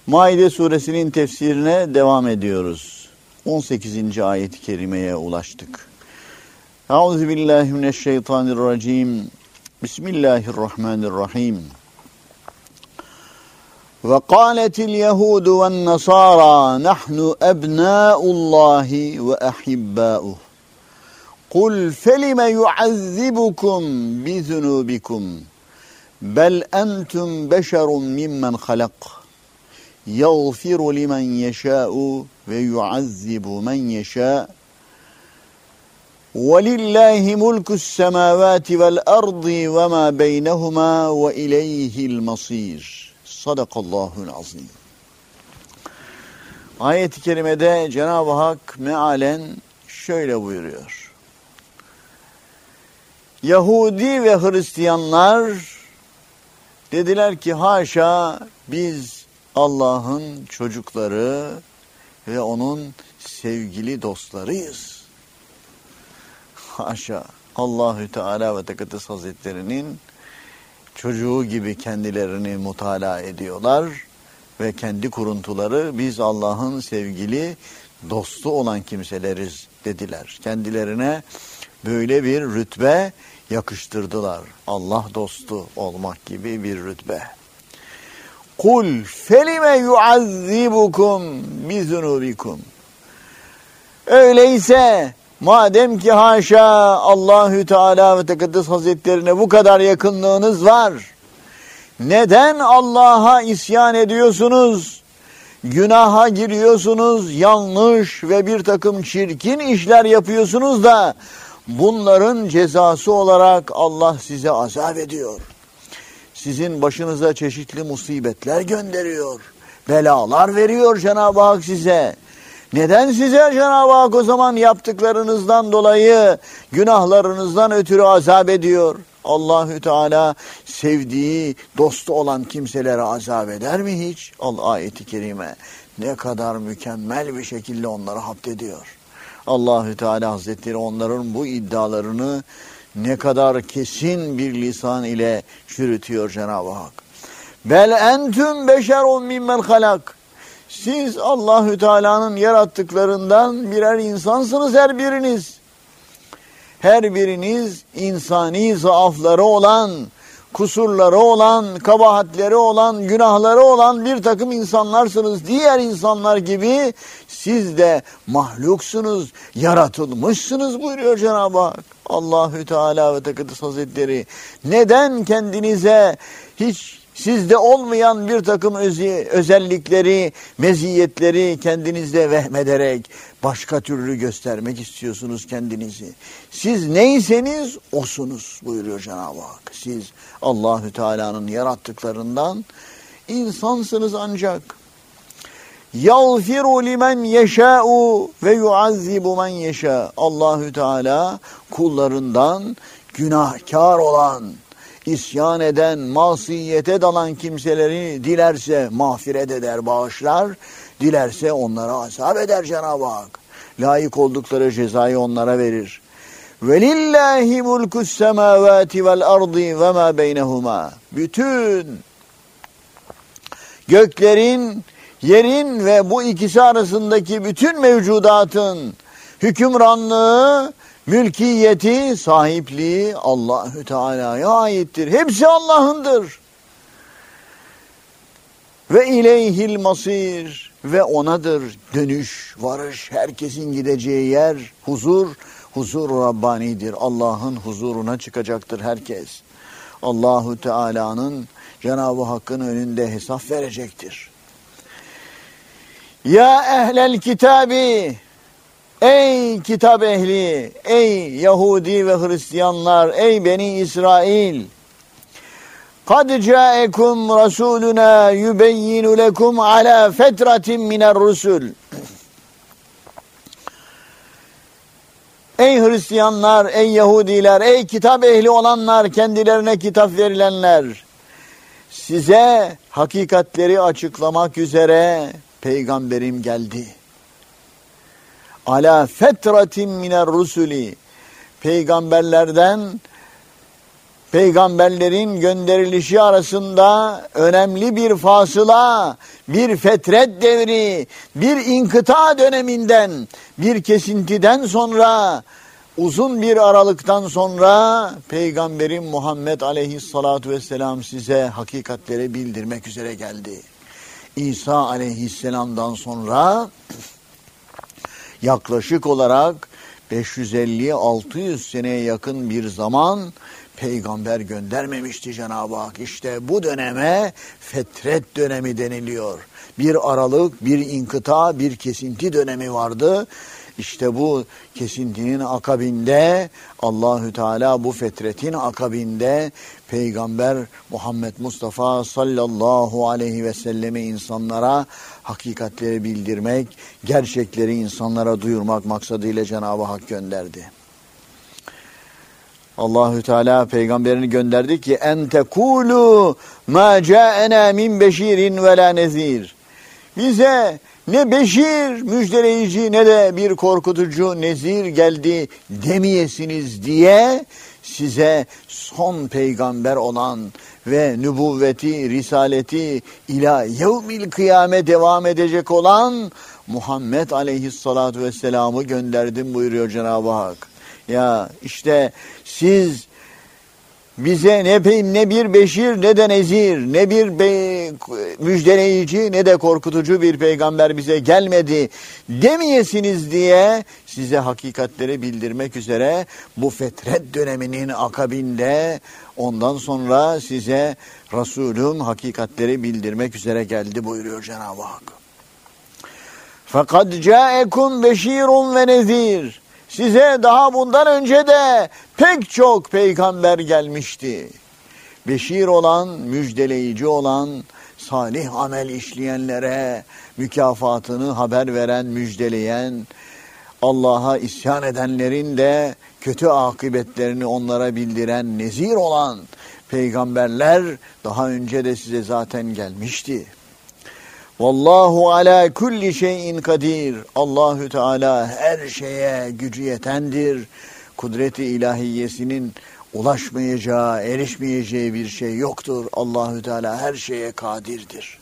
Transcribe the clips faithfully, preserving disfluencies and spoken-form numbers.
Maide suresinin tefsirine devam ediyoruz. on sekizinci ayet-i kerimeye ulaştık. Euzubillahimineşşeytanirracim. Bismillahirrahmanirrahim. Ve kâletil yehudu ven nasara nahnu ebnâullahi ve ahibbâuh. Kul felime yuazzibukum bizunubikum. Bel entum beşerun mimmen halak. يَغْفِرُ لِمَنْ يَشَاءُ وَيُعَذِّبُ مَنْ يَشَاءُ وَلِلَّهِ مُلْكُ السَّمَاوَاتِ وَالْأَرْضِ وَمَا بَيْنَهُمَا وَإِلَيْهِ الْمَصِيرُ. Sadakallahul azim. Ayet-i kerimede Cenab-ı Hak mealen şöyle buyuruyor. Yahudi ve Hristiyanlar dediler ki haşa biz Allah'ın çocukları ve onun sevgili dostlarıyız. Haşa. Allahü Teala ve Tekaddes Hazretleri'nin çocuğu gibi kendilerini mutala ediyorlar ve kendi kuruntuları biz Allah'ın sevgili dostu olan kimseleriz dediler. Kendilerine böyle bir rütbe yakıştırdılar. Allah dostu olmak gibi bir rütbe. Kul felime yuazzibukum bizunubikum. Öyleyse madem ki haşa Allahü Teala ve Tekaddes Hazretlerine bu kadar yakınlığınız var, neden Allah'a isyan ediyorsunuz? Günaha giriyorsunuz, yanlış ve bir takım çirkin işler yapıyorsunuz da bunların cezası olarak Allah size azap ediyor. Sizin başınıza çeşitli musibetler gönderiyor. Belalar veriyor Cenab-ı Hak size. Neden size Cenab-ı Hak o zaman yaptıklarınızdan dolayı, günahlarınızdan ötürü azap ediyor? Allahü Teala sevdiği, dostu olan kimselere azap eder mi hiç? Allah ayeti kerime ne kadar mükemmel bir şekilde onları hapt-ediyor. Allahü Teala Hazretleri onların bu iddialarını ne kadar kesin bir lisan ile çürütüyor Cenab-ı Hak. Bel entüm beşerun mimmen halak. Siz Allahü Teala'nın yarattıklarından birer insansınız her biriniz. Her biriniz insani zaafları olan, kusurları olan, kabahatleri olan, günahları olan bir takım insanlarsınız. Diğer insanlar gibi siz de mahluksunuz, yaratılmışsınız buyuruyor Cenab-ı Hak. Allahü Teala ve Tekaddes Hazretleri neden kendinize hiç sizde olmayan bir takım özellikleri, meziyetleri kendinizde vehmederek başka türlü göstermek istiyorsunuz kendinizi? Siz neyseniz osunuz buyuruyor Cenab-ı Hak. Siz Allahü Teala'nın yarattıklarından insansınız ancak. يَغْفِرُ لِمَنْ يَشَاءُ ve yuazzibu men yeşâ. Allahü Teala kullarından günahkar olan, isyan eden, masiyete dalan kimseleri dilerse mağfiret eder, bağışlar, dilerse onlara azap eder Cenab-ı Hak. Layık oldukları cezayı onlara verir. وَلِلَّهِ مُلْكُ السَّمَاوَاتِ وَالْأَرْضِ وَمَا بَيْنَهُمَا. Bütün göklerin, yerin ve bu ikisi arasındaki bütün mevcudatın hükümranlığı, mülkiyeti, sahipliği Allahü Teala'ya aittir. Hepsi Allah'ındır. Ve ileyhil masir ve onadır dönüş, varış, herkesin gideceği yer, huzur, huzur Rabbani'dir. Allah'ın huzuruna çıkacaktır herkes. Allahü Teala'nın, Cenab-ı Hakk'ın önünde hesap verecektir. Ya ehlel kitabi, ey kitap ehli, ey Yahudi ve Hristiyanlar, ey Beni İsrail. Kad caekum rasuluna yubeyyinu lekum ala fetratin miner rusul. Ey Hristiyanlar, ey Yahudiler, ey kitap ehli olanlar, kendilerine kitap verilenler, size hakikatleri açıklamak üzere peygamberim geldi. Ala fetratin miner rusuli, peygamberlerden peygamberlerin gönderilişi arasında önemli bir fasıla, bir fetret devri, bir inkıta döneminden, bir kesintiden sonra, uzun bir aralıktan sonra Peygamberin Muhammed Aleyhissalatu vesselam size hakikatleri bildirmek üzere geldi. İsa Aleyhisselam'dan sonra yaklaşık olarak beş yüz elli altı yüz seneye yakın bir zaman peygamber göndermemişti Cenab-ı Hak. İşte bu döneme fetret dönemi deniliyor. Bir aralık, bir inkıta, bir kesinti dönemi vardı. İşte bu kesintinin akabinde Allahü Teala bu fetretin akabinde Peygamber Muhammed Mustafa sallallahu aleyhi ve selleme insanlara hakikatleri bildirmek, gerçekleri insanlara duyurmak maksadıyla Cenab-ı Hak gönderdi. Allahü Teala peygamberini gönderdi ki en tekulu ma ca'ena min beşirin ve la nezir. Bize ne beşir müjdeleyici ne de bir korkutucu nezir geldi demeyesiniz diye size son peygamber olan ve nübüvveti, risaleti ila yevmil kıyame devam edecek olan Muhammed Aleyhissalatu vesselam'ı gönderdim buyuruyor Cenab-ı Hak. Ya işte siz bize ne, ne bir beşir ne de nezir, ne bir be, müjdeleyici ne de korkutucu bir peygamber bize gelmedi demeyesiniz diye size hakikatleri bildirmek üzere bu fetret döneminin akabinde ondan sonra size Resulüm hakikatleri bildirmek üzere geldi buyuruyor Cenab-ı Hak. Fakat ca'ekum beşirun ve nezir. Size daha bundan önce de pek çok peygamber gelmişti. Beşir olan, müjdeleyici olan, salih amel işleyenlere mükafatını haber veren, müjdeleyen, Allah'a isyan edenlerin de kötü akıbetlerini onlara bildiren, nezir olan peygamberler daha önce de size zaten gelmişti. Vallahu ala kulli şeyin kadir. Allahü Teala her şeye gücü yetendir. Kudreti ilahiyesinin ulaşmayacağı, erişmeyeceği bir şey yoktur. Allahü Teala her şeye kadirdir.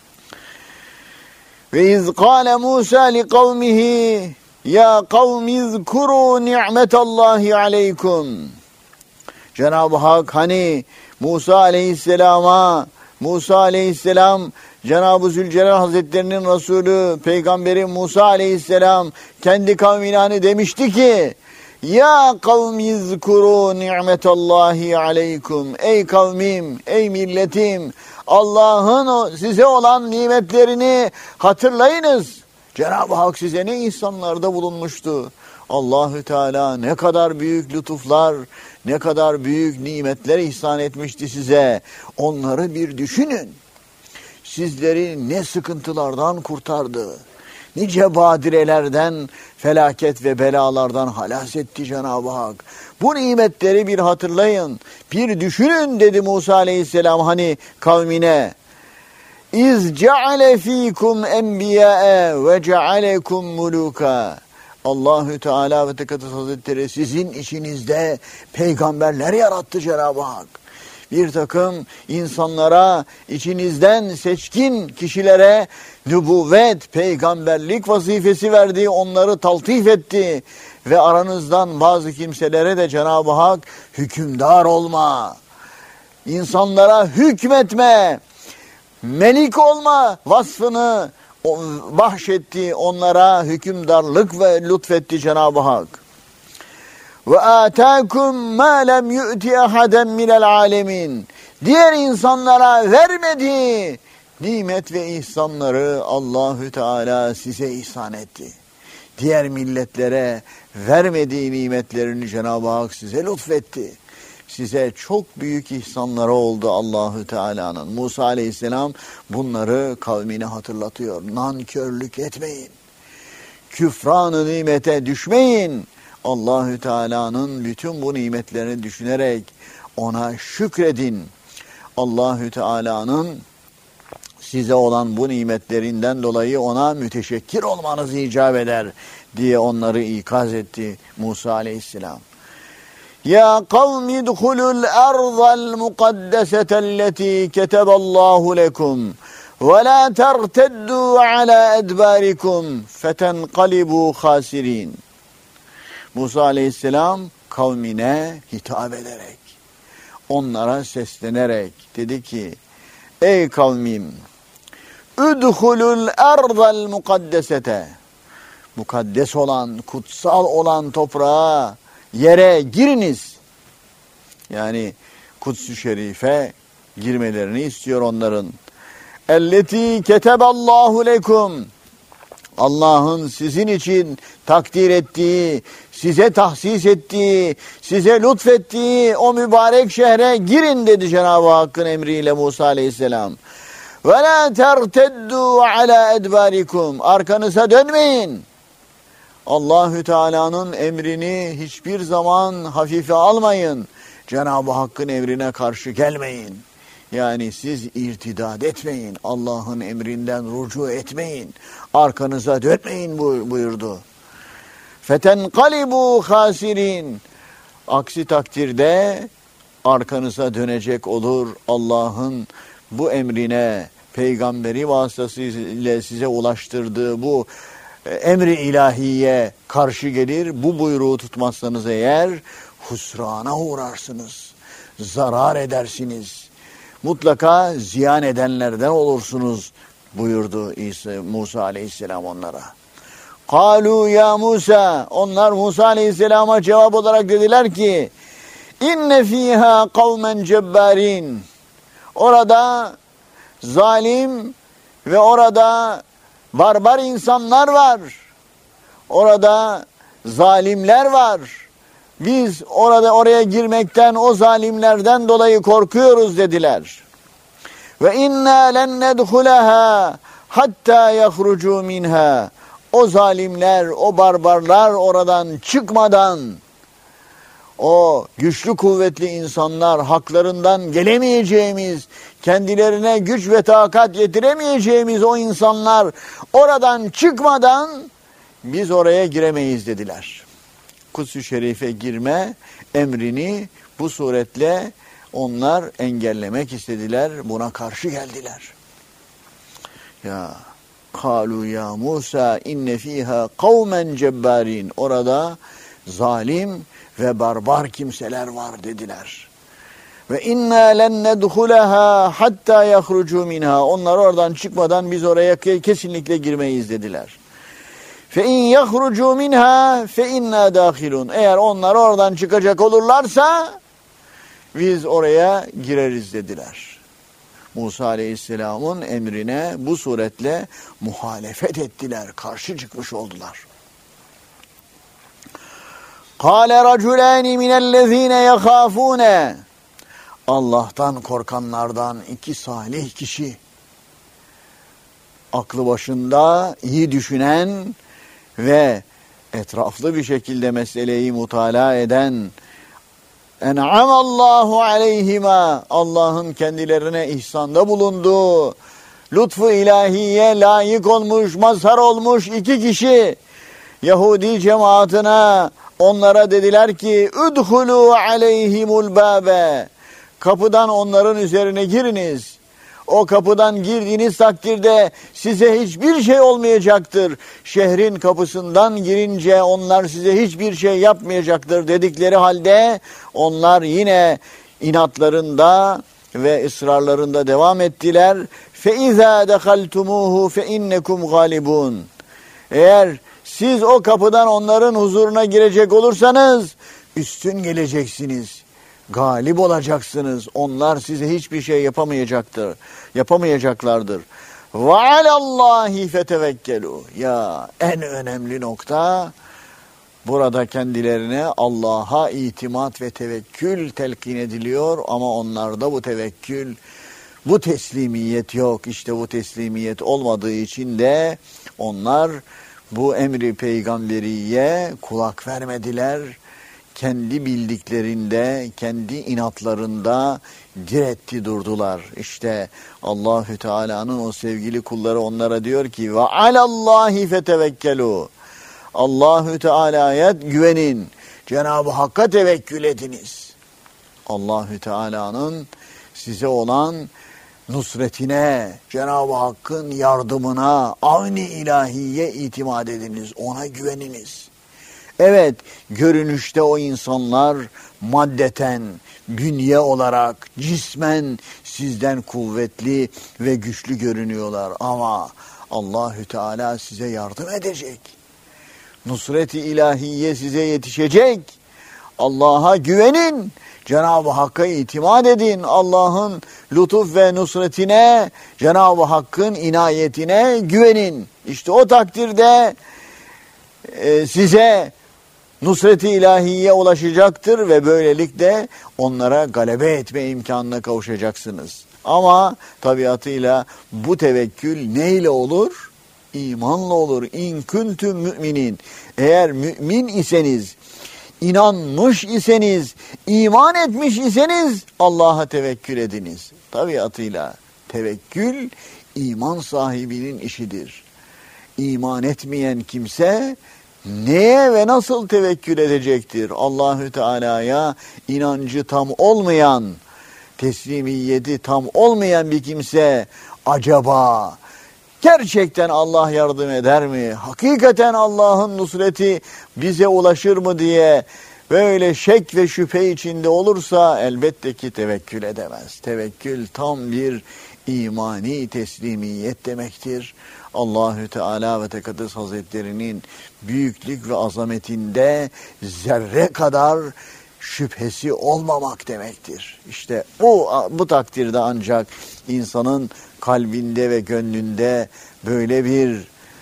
Ve iz kâle Musa li kavmihi ya kavmi zkuru ni'metallahi aleykum. Cenab-ı Hak hani Musa aleyhisselama, Musa aleyhisselam Cenab-ı Zülcelal Hazretlerinin Resulü, Peygamberi Musa aleyhisselam kendi kavmine hani demişti ki ya kavmi zkuru ni'metallahi aleykum. Ey kavmim, ey milletim, Allah'ın size olan nimetlerini hatırlayınız. Cenab-ı Hak size ne ihsanlarda bulunmuştu. Allahü Teala ne kadar büyük lütuflar, ne kadar büyük nimetler ihsan etmişti size. Onları bir düşünün. Sizleri ne sıkıntılardan kurtardı, nice badirelerden, felaket ve belalardan halas etti Cenab-ı Hak. Bu nimetleri bir hatırlayın, bir düşünün dedi Musa aleyhisselam hani kavmine. İz ceale fikum enbiya'e ve cealekum muluka. Allahü Teala ve Tekaddes Hazretleri sizin içinizde peygamberler yarattı Cenab-ı Hak. Bir takım insanlara, içinizden seçkin kişilere nübüvvet, peygamberlik vazifesi verdi, onları taltif etti. Ve aranızdan bazı kimselere de Cenab-ı Hak hükümdar olma, insanlara hükmetme, melik olma vasfını bahşetti, onlara hükümdarlık ve lütfetti Cenab-ı Hak. Ve ataakum ma lem yu'ti ahaden minel alemin. Diğer insanlara vermediği nimet ve ihsanları Allahü Teala size ihsan etti. Diğer milletlere vermediği nimetlerini Cenab-ı Hak size lütfetti. Size çok büyük ihsanları oldu Allahü Teala'nın. Musa aleyhisselam bunları kavmine hatırlatıyor. Nankörlük etmeyin. Küfran-ı nimete düşmeyin. Allahü Teala'nın bütün bu nimetlerini düşünerek ona şükredin. Allahü Teala'nın size olan bu nimetlerinden dolayı ona müteşekkir olmanız icap eder diye onları ikaz etti Musa aleyhisselam. Ya kavmi idhulul erzal mukaddeseten keteballahu lekum ve la terteddu ala edbarikum fetenqalibu khasirin. Musa aleyhisselam kavmine hitap ederek, onlara seslenerek dedi ki, ey kavmim, udhulul erzal mukaddesete, mukaddes olan, kutsal olan toprağa, yere giriniz. Yani Kuds-ı Şerif'e girmelerini istiyor onların. Elleti keteballahu lekum, Allah'ın sizin için takdir ettiği, size tahsis ettiği, size lütfettiği o mübarek şehre girin dedi Cenab-ı Hakk'ın emriyle Musa aleyhisselam. Ve la terteddu ala edbarikum, arkanıza dönmeyin. Allahü Teala'nın emrini hiçbir zaman hafife almayın. Cenab-ı Hakk'ın emrine karşı gelmeyin. Yani siz irtidat etmeyin. Allah'ın emrinden rücu etmeyin. Arkanıza dönmeyin buyurdu. Fetenqalibu khasirin. Aksi takdirde arkanıza dönecek olur. Allah'ın bu emrine, peygamberi vasıtasıyla size ulaştırdığı bu emri ilahiye karşı gelir. Bu buyruğu tutmazsanız eğer husrana uğrarsınız. Zarar edersiniz. Mutlaka ziyan edenlerden olursunuz buyurdu İsa, Musa aleyhisselam onlara. Kalu ya Musa, onlar Musa aleyhisselama cevap olarak dediler ki, inne fiha kavmen cebbarin, orada zalim ve orada barbar insanlar var. Orada zalimler var. Biz orada oraya girmekten, o zalimlerden dolayı korkuyoruz dediler. Ve inna len nedhulaha hatta yahrucu minha. O zalimler, o barbarlar oradan çıkmadan, o güçlü kuvvetli insanlar, haklarından gelemeyeceğimiz, kendilerine güç ve takat yetiremeyeceğimiz o insanlar oradan çıkmadan biz oraya giremeyiz dediler. Kuds-ı Şerif'e girme emrini bu suretle onlar engellemek istediler, buna karşı geldiler. Ya kalu ya Musa inne fiha kavmen cebbarin, orada zalim ve barbar kimseler var dediler. Ve inna len nedhulaha hatta yahrucu minha, onlar oradan çıkmadan biz oraya kesinlikle girmeyiz dediler. Fe in yahrucu minha fe inna dahilun, eğer onlar oradan çıkacak olurlarsa biz oraya gireriz dediler. Musa aleyhisselamın emrine bu suretle muhalefet ettiler, karşı çıkmış oldular. Kâle raculâni minellezîne yehâfûne, Allah'tan korkanlardan iki salih kişi, aklı başında iyi düşünen ve etraflı bir şekilde meseleyi mutala eden, en'amallahu aleyhima, Allah'ın kendilerine ihsanda bulunduğu, lütfu ilahiye layık olmuş, mazhar olmuş iki kişi, Yahudi cemaatine onlara dediler ki, udhulu aleyhimul bâbe, kapıdan onların üzerine giriniz. O kapıdan girdiğiniz takdirde size hiçbir şey olmayacaktır. Şehrin kapısından girince onlar size hiçbir şey yapmayacaktır dedikleri halde onlar yine inatlarında ve ısrarlarında devam ettiler. فَاِذَا دَخَلْتُمُوهُ فَاِنَّكُمْ غَالِبُونَ, eğer siz o kapıdan onların huzuruna girecek olursanız üstün geleceksiniz. Galip olacaksınız. Onlar size hiçbir şey yapamayacaktır. Yapamayacaklardır. Ve alallahi fetevekkelu. Ya en önemli nokta burada kendilerine Allah'a itimat ve tevekkül telkin ediliyor ama onlarda bu tevekkül, bu teslimiyet yok. İşte bu teslimiyet olmadığı için de onlar bu emri peygamberiye kulak vermediler. Kendi bildiklerinde, kendi inatlarında diretti durdular. İşte Allahü Teala'nın o sevgili kulları onlara diyor ki: "Ve alallahi fetevekkelu." Allahü Teala'ya güvenin. Cenab-ı Hakk'a tevekkül ediniz. Allahü Teala'nın size olan nusretine, Cenab-ı Hakk'ın yardımına, avni ilahiye itimat ediniz, ona güveniniz. Evet, görünüşte o insanlar maddeten, bünye olarak, cismen sizden kuvvetli ve güçlü görünüyorlar ama Allahü Teala size yardım edecek. Nusret-i ilahiye size yetişecek. Allah'a güvenin. Cenab-ı Hakk'a itimat edin. Allah'ın lütuf ve nusretine, Cenab-ı Hakk'ın inayetine güvenin. İşte o takdirde e, size nusret-i ilahiye ulaşacaktır ve böylelikle onlara galebe etme imkanına kavuşacaksınız. Ama tabiatıyla bu tevekkül neyle olur? İmanla olur. İn kuntum müminin. Eğer mümin iseniz, inanmış iseniz, iman etmiş iseniz Allah'a tevekkül ediniz. Tabiatıyla tevekkül iman sahibinin işidir. İman etmeyen kimse neye ve nasıl tevekkül edecektir? Allahü Teala'ya inancı tam olmayan, teslimiyeti tam olmayan bir kimse acaba gerçekten Allah yardım eder mi? Hakikaten Allah'ın nusreti bize ulaşır mı diye böyle şek ve şüphe içinde olursa elbette ki tevekkül edemez. Tevekkül tam bir imani teslimiyet demektir. Allahü Teala ve Tekaddes Hazretleri'nin büyüklük ve azametinde zerre kadar şüphesi olmamak demektir. İşte bu, bu takdirde ancak insanın kalbinde ve gönlünde böyle bir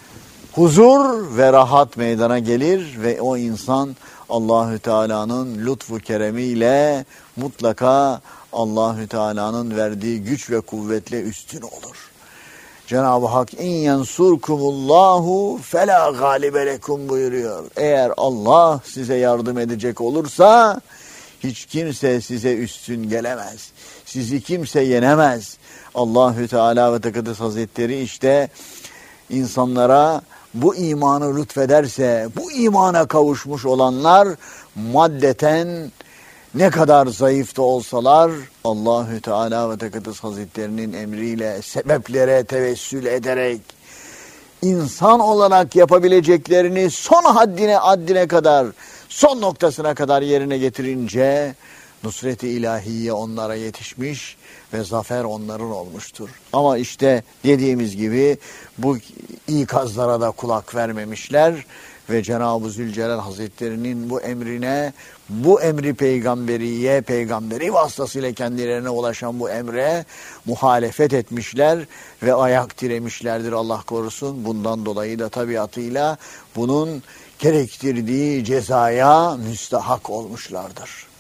huzur ve rahat meydana gelir ve o insan Allahü Teala'nın lütfu keremiyle mutlaka Allahü Teala'nın verdiği güç ve kuvvetle üstün olur. Cenab-ı Hak in yensurkumullahu fela galibe lekum buyuruyor. Eğer Allah size yardım edecek olursa hiç kimse size üstün gelemez. Sizi kimse yenemez. Allahü Teala ve Tekaddes Hazretleri işte insanlara bu imanı lütfederse, bu imana kavuşmuş olanlar maddeten ne kadar zayıf da olsalar Allahü Teala ve Tekaddes Hazretlerinin emriyle sebeplere tevessül ederek insan olarak yapabileceklerini son haddine haddine kadar, son noktasına kadar yerine getirince nusret-i ilahiye onlara yetişmiş ve zafer onların olmuştur. Ama işte dediğimiz gibi bu ikazlara da kulak vermemişler ve Cenab-ı Zülcelal Hazretleri'nin bu emrine, bu emri peygamberiye, peygamberi vasıtasıyla kendilerine ulaşan bu emre muhalefet etmişler ve ayak diremişlerdir, Allah korusun. Bundan dolayı da tabiatıyla bunun gerektirdiği cezaya müstahak olmuşlardır.